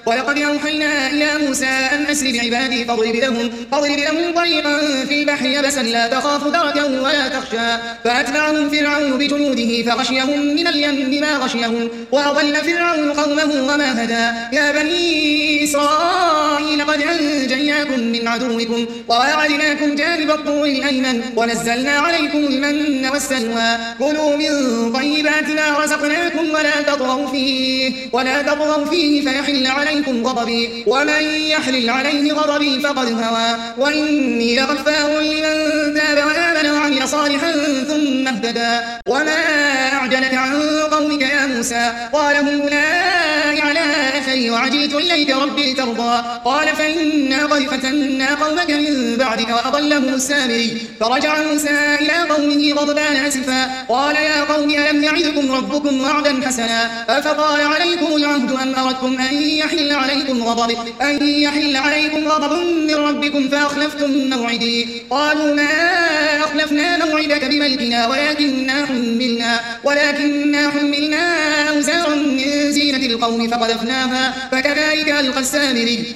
ولقد أوحينا إلى موسى أن أسر بعبادي فاضرب لهم طريقا في البحر يبسا لا تخاف دركا ولا تخشى فأتبعهم فرعون بجنوده فغشيهم من اليم ما غشيهم وأضل فرعون قومه وما هدى يا بني إسرائيل قد أنجيناكم من عدوكم وواعدناكم جانب الطور الأيمن ونزلنا عليكم المن والسلوى كلوا من طيبات ما رزقناكم ولا تطغوا فيه فيحل عليكم غضبي ومن يحلل عليه غضبي فقد هوى وإني لغفار لمن تاب وآمن وعمل صالحا ثم اهتدى وما أعجلك عن قومك يا موسى قال هم أولئك على أثري وعجلت إليك ربي لترضى قال فإنا قد فتنا قومك من بعدك وأضلهم السامري فرجع موسى إلى قومه غضبان أسفا قال يا قوم ألم يعدكم ربكم وعدا حسنا أفطال عليكم العهد أم أردتم أن يحل عليكم غضب من ربكم فأخلفتم موعدي قالوا ما أخلفنا موعدك بملكنا ولكننا حملنا أوزارا من زينة القوم فقذفناها فكذلك ألقى السامري